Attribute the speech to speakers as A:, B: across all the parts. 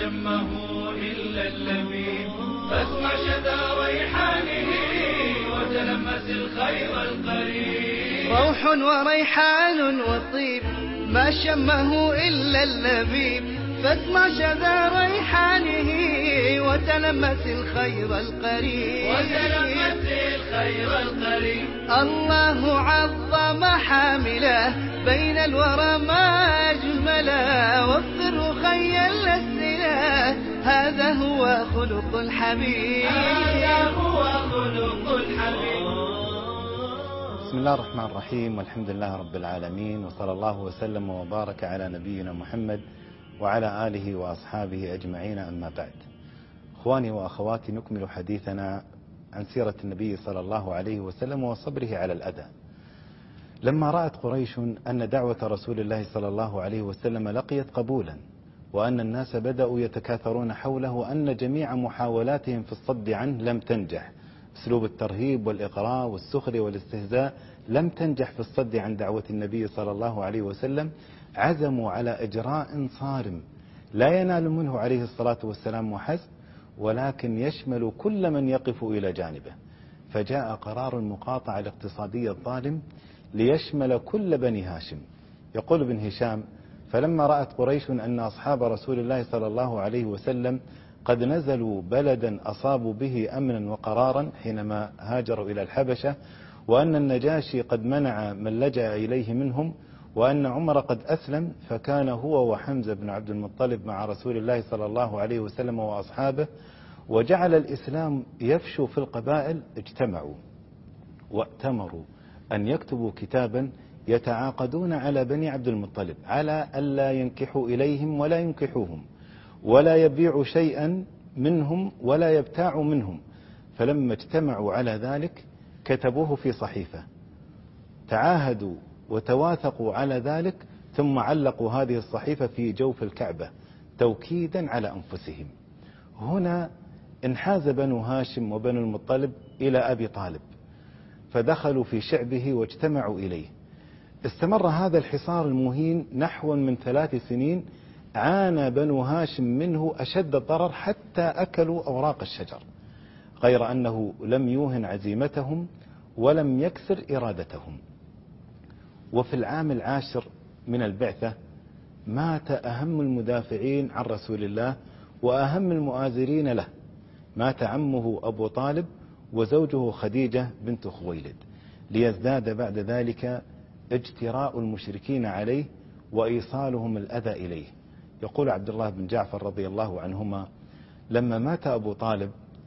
A: شمه إلا اللبيب، فاسمع شذا ريحانه وتلمس الخير القريب.
B: روح وريحان وطيب ما شمه إلا اللبيب، فاسمع شذا ريحانه وتلمس الخير القريب.
A: وتلمس الخير القريب.
B: الله عظم حامله بين الورى ما أجمله، وفر خيا الأسئلة هذا هو خلق الحبيب.
A: هذا هو خلق الحبيب.
C: بسم الله الرحمن الرحيم، والحمد لله رب العالمين، وصلى الله وسلم وبارك على نبينا محمد وعلى آله وأصحابه أجمعين، أما بعد. إخواني وأخواتي، نكمل حديثنا عن سيرة النبي صلى الله عليه وسلم وصبره على الأذى. لما رأت قريش أن دعوة رسول الله صلى الله عليه وسلم لقيت قبولا، وأن الناس بدأوا يتكاثرون حوله، وأن جميع محاولاتهم في الصد عنه لم تنجح، أسلوب الترهيب والإغراء والسخر والاستهزاء لم تنجح في الصد عن دعوة النبي صلى الله عليه وسلم، عزموا على إجراء صارم لا ينال منه عليه الصلاة والسلام وحسب، ولكن يشمل كل من يقف إلى جانبه. فجاء قرار المقاطعة الاقتصادية الظالم ليشمل كل بني هاشم. يقول ابن هشام: فلما رأت قريش أن أصحاب رسول الله صلى الله عليه وسلم قد نزلوا بلدا أصابوا به أمنا وقرارا حينما هاجروا إلى الحبشة، وأن النجاشي قد منع من لجأ إليه منهم، وأن عمر قد أسلم، فكان هو وحمزة بن عبد المطلب مع رسول الله صلى الله عليه وسلم وأصحابه، وجعل الإسلام يفشو في القبائل، اجتمعوا واتمروا أن يكتبوا كتابا يتعاقدون على بني عبد المطلب على ألا ينكحوا إليهم ولا ينكحوهم، ولا يبيعوا شيئا منهم ولا يبتاعوا منهم. فلما اجتمعوا على ذلك كتبوه في صحيفة، تعاهدوا وتواثقوا على ذلك، ثم علقوا هذه الصحيفة في جوف الكعبة توكيدا على أنفسهم. هنا انحاز بنو هاشم وبنو المطلب إلى أبي طالب، فدخلوا في شعبه واجتمعوا إليه. استمر هذا الحصار المهين نحو من 3 سنين، عانى بنو هاشم منه أشد الضرر حتى أكلوا أوراق الشجر، غير أنه لم يوهن عزيمتهم ولم يكسر إرادتهم. وفي العام 10 من البعثة مات أهم المدافعين عن رسول الله وأهم المؤازرين له، مات عمه أبو طالب وزوجه خديجة بنت خويلد، ليزداد بعد ذلك اجتراء المشركين عليه وإيصالهم الأذى إليه. يقول عبد الله بن جعفر رضي الله عنهما: لما مات أبو طالب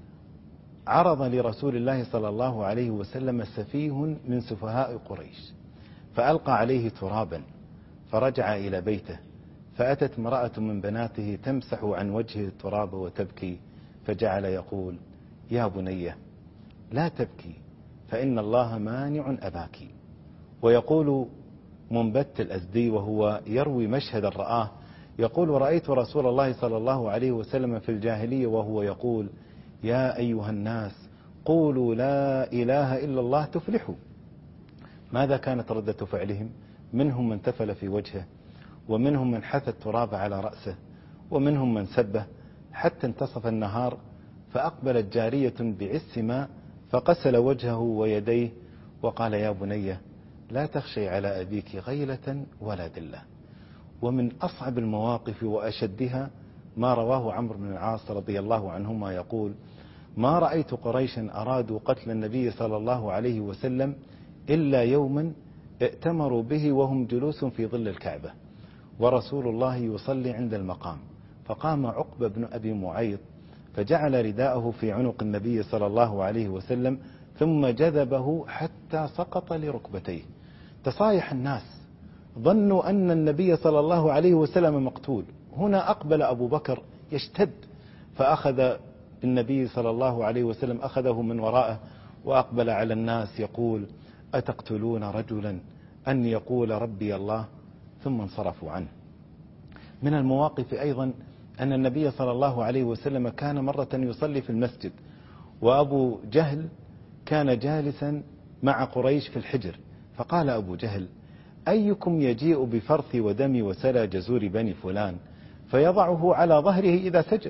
C: عرض لرسول الله صلى الله عليه وسلم سفيه من سفهاء قريش، فألقى عليه ترابا، فرجع إلى بيته، فأتت امرأة من بناته تمسح عن وجهه التراب وتبكي، فجعل يقول: يا بنية لا تبكي، فإن الله مانع أباك. ويقول منبت الأزدي وهو يروي مشهدا رآه، يقول: رأيت رسول الله صلى الله عليه وسلم في الجاهلية وهو يقول: يا أيها الناس قولوا لا إله إلا الله تفلحوا. ماذا كانت ردة فعلهم؟ منهم من تفل في وجهه، ومنهم من حث التراب على رأسه، ومنهم من سبه، حتى انتصف النهار، فأقبلت جارية بعس ماء فغسل وجهه ويديه وقال: يا بنية لا تخشي على أبيك غيلة ولا ذلة. ومن أصعب المواقف وأشدها ما رواه عمرو بن العاص رضي الله عنهما يقول: ما رأيت قريشا أرادوا قتل النبي صلى الله عليه وسلم إلا يوما ائتمروا به وهم جلوس في ظل الكعبة، ورسول الله يصلي عند المقام، فقام عقبة بن أبي معيط فجعل رداءه في عنق النبي صلى الله عليه وسلم، ثم جذبه حتى سقط لركبتيه. تصايح الناس، ظنوا أن النبي صلى الله عليه وسلم مقتول. هنا أقبل أبو بكر يشتد، فأخذ النبي صلى الله عليه وسلم أخذه من وراءه وأقبل على الناس يقول: أتقتلون رجلا أن يقول ربي الله؟ ثم انصرفوا عنه. من المواقف أيضا أن النبي صلى الله عليه وسلم كان مرة يصلي في المسجد، وأبو جهل كان جالسا مع قريش في الحجر، فقال أبو جهل: أيكم يجيء بفرث ودم وسلى جزور بني فلان؟ فيضعه على ظهره إذا سجد،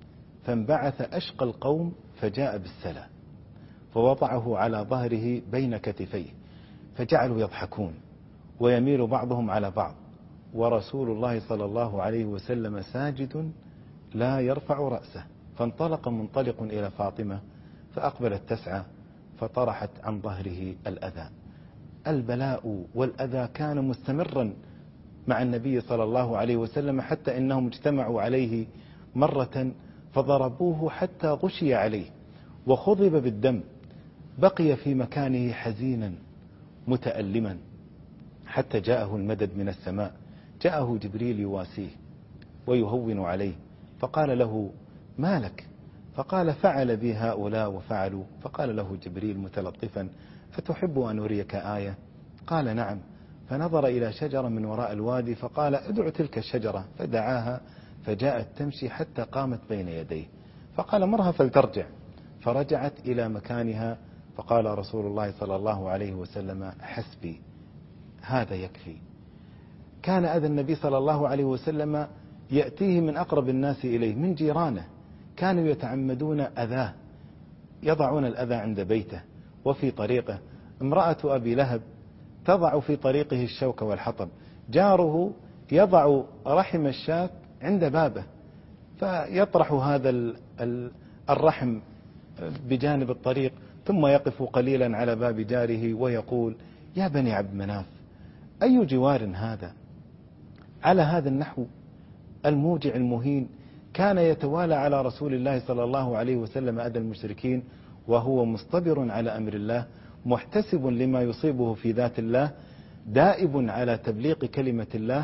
C: فانبعث أشقى القوم فجاء بالسلة فوضعه على ظهره بين كتفيه، فجعلوا يضحكون ويميل بعضهم على بعض، ورسول الله صلى الله عليه وسلم ساجد لا يرفع رأسه. فانطلق منطلق إلى فاطمة فأقبلت تسعى فطرحت عن ظهره الأذى. البلاء والأذى كان مستمرا مع النبي صلى الله عليه وسلم، حتى إنهم اجتمعوا عليه مرة فضربوه حتى غشي عليه وخضب بالدم، بقي في مكانه حزينا متألما حتى جاءه المدد من السماء، جاءه جبريل يواسيه ويهون عليه، فقال له: ما لك؟ فقال: فعل بي هؤلاء وفعلوا. فقال له جبريل متلطفا: أتحب أن أريك آية؟ قال: نعم. فنظر إلى شجرة من وراء الوادي فقال: ادع تلك الشجرة، فدعاها فجاءت تمشي حتى قامت بين يديه، فقال: مرها فلترجع، فرجعت إلى مكانها. فقال رسول الله صلى الله عليه وسلم: حسبي، هذا يكفي. كان أذى النبي صلى الله عليه وسلم يأتيه من أقرب الناس إليه من جيرانه، كانوا يتعمدون أذاه، يضعون الأذى عند بيته وفي طريقه. امرأة أبي لهب تضع في طريقه الشوك والحطب، جاره يضع رحم الشاة عند بابه فيطرح هذا الرحم بجانب الطريق، ثم يقف قليلا على باب جاره ويقول: يا بني عبد مناف، أي جوار هذا؟ على هذا النحو الموجع المهين كان يتوالى على رسول الله صلى الله عليه وسلم أذى المشركين، وهو مصطبر على أمر الله، محتسب لما يصيبه في ذات الله، دائب على تبليغ كلمة الله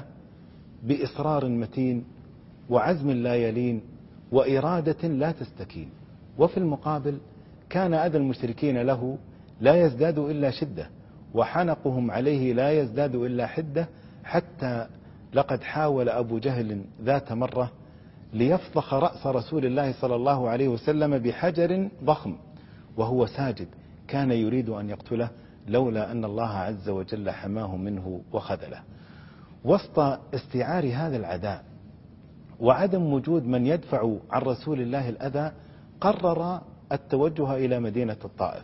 C: بإصرار متين وعزم لا يلين وإرادة لا تستكين. وفي المقابل كان أذى المشركين له لا يزداد إلا شدة، وحنقهم عليه لا يزداد إلا حدة، حتى لقد حاول أبو جهل ذات مرة ليفضخ رأس رسول الله صلى الله عليه وسلم بحجر ضخم وهو ساجد، كان يريد أن يقتله لولا أن الله عز وجل حماه منه وخذله. وسط استعار هذا العداء وعدم وجود من يدفع عن رسول الله الأذى، قرر التوجه إلى مدينة الطائف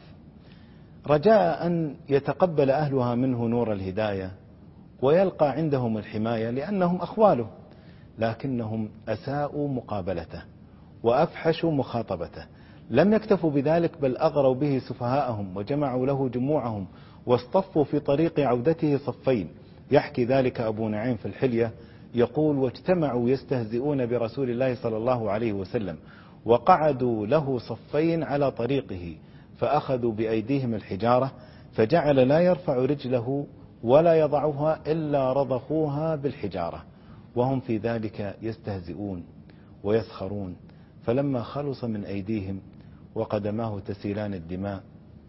C: رجاء أن يتقبل أهلها منه نور الهداية ويلقى عندهم الحماية لأنهم أخواله، لكنهم أساءوا مقابلته وأفحشوا مخاطبته. لم يكتفوا بذلك بل أغروا به سفهاءهم وجمعوا له جموعهم واصطفوا في طريق عودته صفين. يحكي ذلك أبو نعيم في الحلية، يقول: واجتمعوا يستهزئون برسول الله صلى الله عليه وسلم، وقعدوا له صفين على طريقه، فأخذوا بأيديهم الحجارة، فجعل لا يرفع رجله ولا يضعها إلا رضخوها بالحجارة، وهم في ذلك يستهزئون ويسخرون. فلما خلص من أيديهم وقدماه تسيلان الدماء،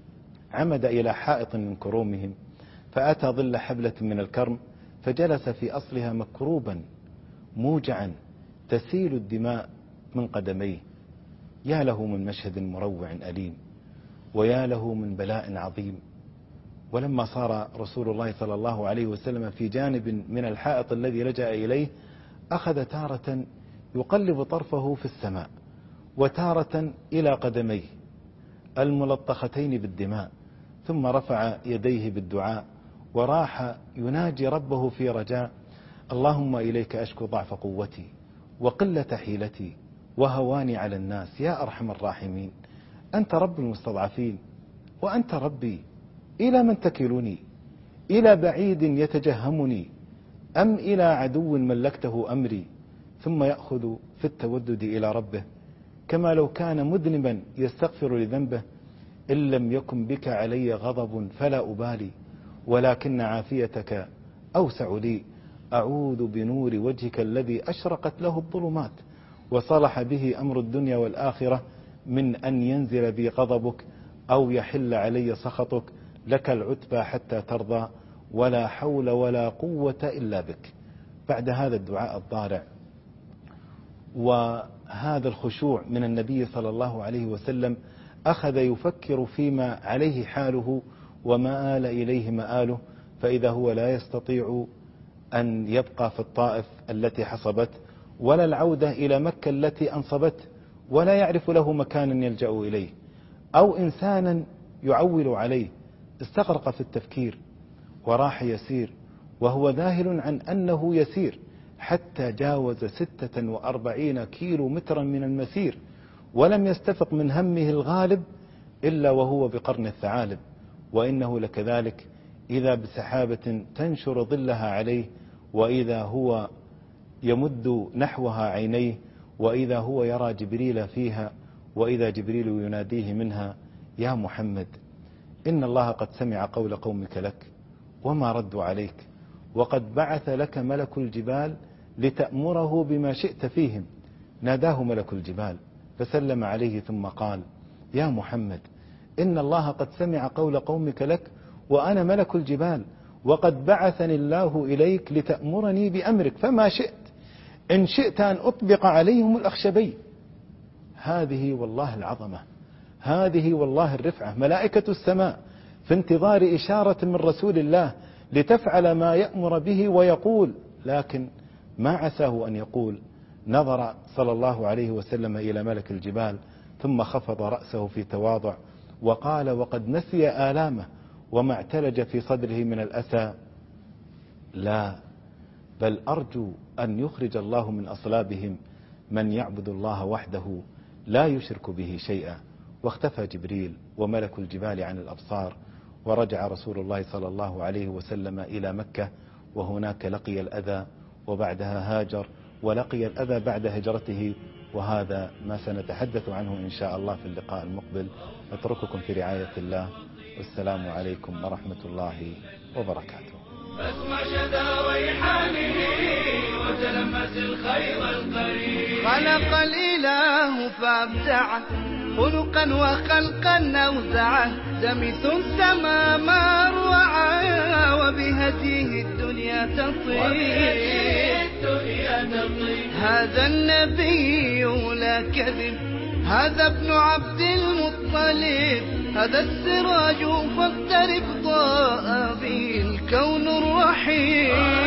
C: عمد إلى حائط من كرومهم، فأتى ظل حبلة من الكرم، فجلس في أصلها مكروبا موجعا تسيل الدماء من قدميه. يا له من مشهد مروع أليم، ويا له من بلاء عظيم. ولما صار رسول الله صلى الله عليه وسلم في جانب من الحائط الذي لجأ إليه، أخذ تارة يقلب طرفه في السماء وتارة إلى قدميه الملطختين بالدماء، ثم رفع يديه بالدعاء وراح يناجي ربه في رجاء: اللهم إليك أشكو ضعف قوتي وقلة حيلتي وهواني على الناس يا أرحم الراحمين، أنت رب المستضعفين وأنت ربي، إلى من تكلني؟ إلى بعيد يتجهمني أم إلى عدو ملكته أمري؟ ثم يأخذ في التودد إلى ربه كما لو كان مذنبا يستغفر لذنبه: إن لم يكن بك علي غضب فلا أبالي، ولكن عافيتك أوسع لي، أعوذ بنور وجهك الذي أشرقت له الظلمات وصلح به أمر الدنيا والآخرة من أن ينزل بي غضبك أو يحل علي سخطك، لك العتبى حتى ترضى، ولا حول ولا قوة إلا بك. بعد هذا الدعاء الضارع وهذا الخشوع من النبي صلى الله عليه وسلم، أخذ يفكر فيما عليه حاله وما آل إليه مآله، فإذا هو لا يستطيع أن يبقى في الطائف التي حصبته، ولا العودة إلى مكة التي أنصبته، ولا يعرف له مكانا يلجأ إليه أو إنسانا يعول عليه. استغرق في التفكير وراح يسير وهو ذاهل عن أنه يسير، حتى جاوز 46 كيلو مترا من المسير، ولم يستفق من همه الغالب إلا وهو بقرن الثعالب. وإنه لكذلك، إذا بسحابة تنشر ظلها عليه، وإذا هو يمد نحوها عينيه، وإذا هو يرى جبريل فيها، وإذا جبريل يناديه منها: يا محمد، إن الله قد سمع قول قومك لك وما ردوا عليك، وقد بعث لك ملك الجبال لتأمره بما شئت فيهم. ناداه ملك الجبال فسلم عليه ثم قال: يا محمد، إن الله قد سمع قول قومك لك وأنا ملك الجبال، وقد بعثني الله إليك لتأمرني بأمرك، فما شئت، إن شئت أن أطبق عليهم الأخشبين. هذه والله العظمة، هذه والله الرفعة. ملائكة السماء في انتظار إشارة من رسول الله لتفعل ما يأمر به ويقول، لكن ما عساه أن يقول. نظر صلى الله عليه وسلم إلى ملك الجبال ثم خفض رأسه في تواضع وقال، وقد نسي آلامه وما اعتلج في صدره من الأسى: لا، بل أرجو أن يخرج الله من أصلابهم من يعبد الله وحده لا يشرك به شيئا. واختفى جبريل وملك الجبال عن الأبصار، ورجع رسول الله صلى الله عليه وسلم إلى مكة، وهناك لقي الأذى، وبعدها هاجر ولقي الأذى بعد هجرته. وهذا ما سنتحدث عنه إن شاء الله في اللقاء المقبل. أترككم في رعاية الله، والسلام عليكم ورحمة الله وبركاته.
A: فاسمع شذا ريحانه وتلمس الخير القريب.
B: خلق الإله فابدعه خلقا وخلقا أوزعه، دمث السما ما روعه وبهديه الدنيا تطير. هذا النبي لا كذب، هذا ابن عبد المطلب، هذا السراج فاقترب ضاء به الكون الرحيم.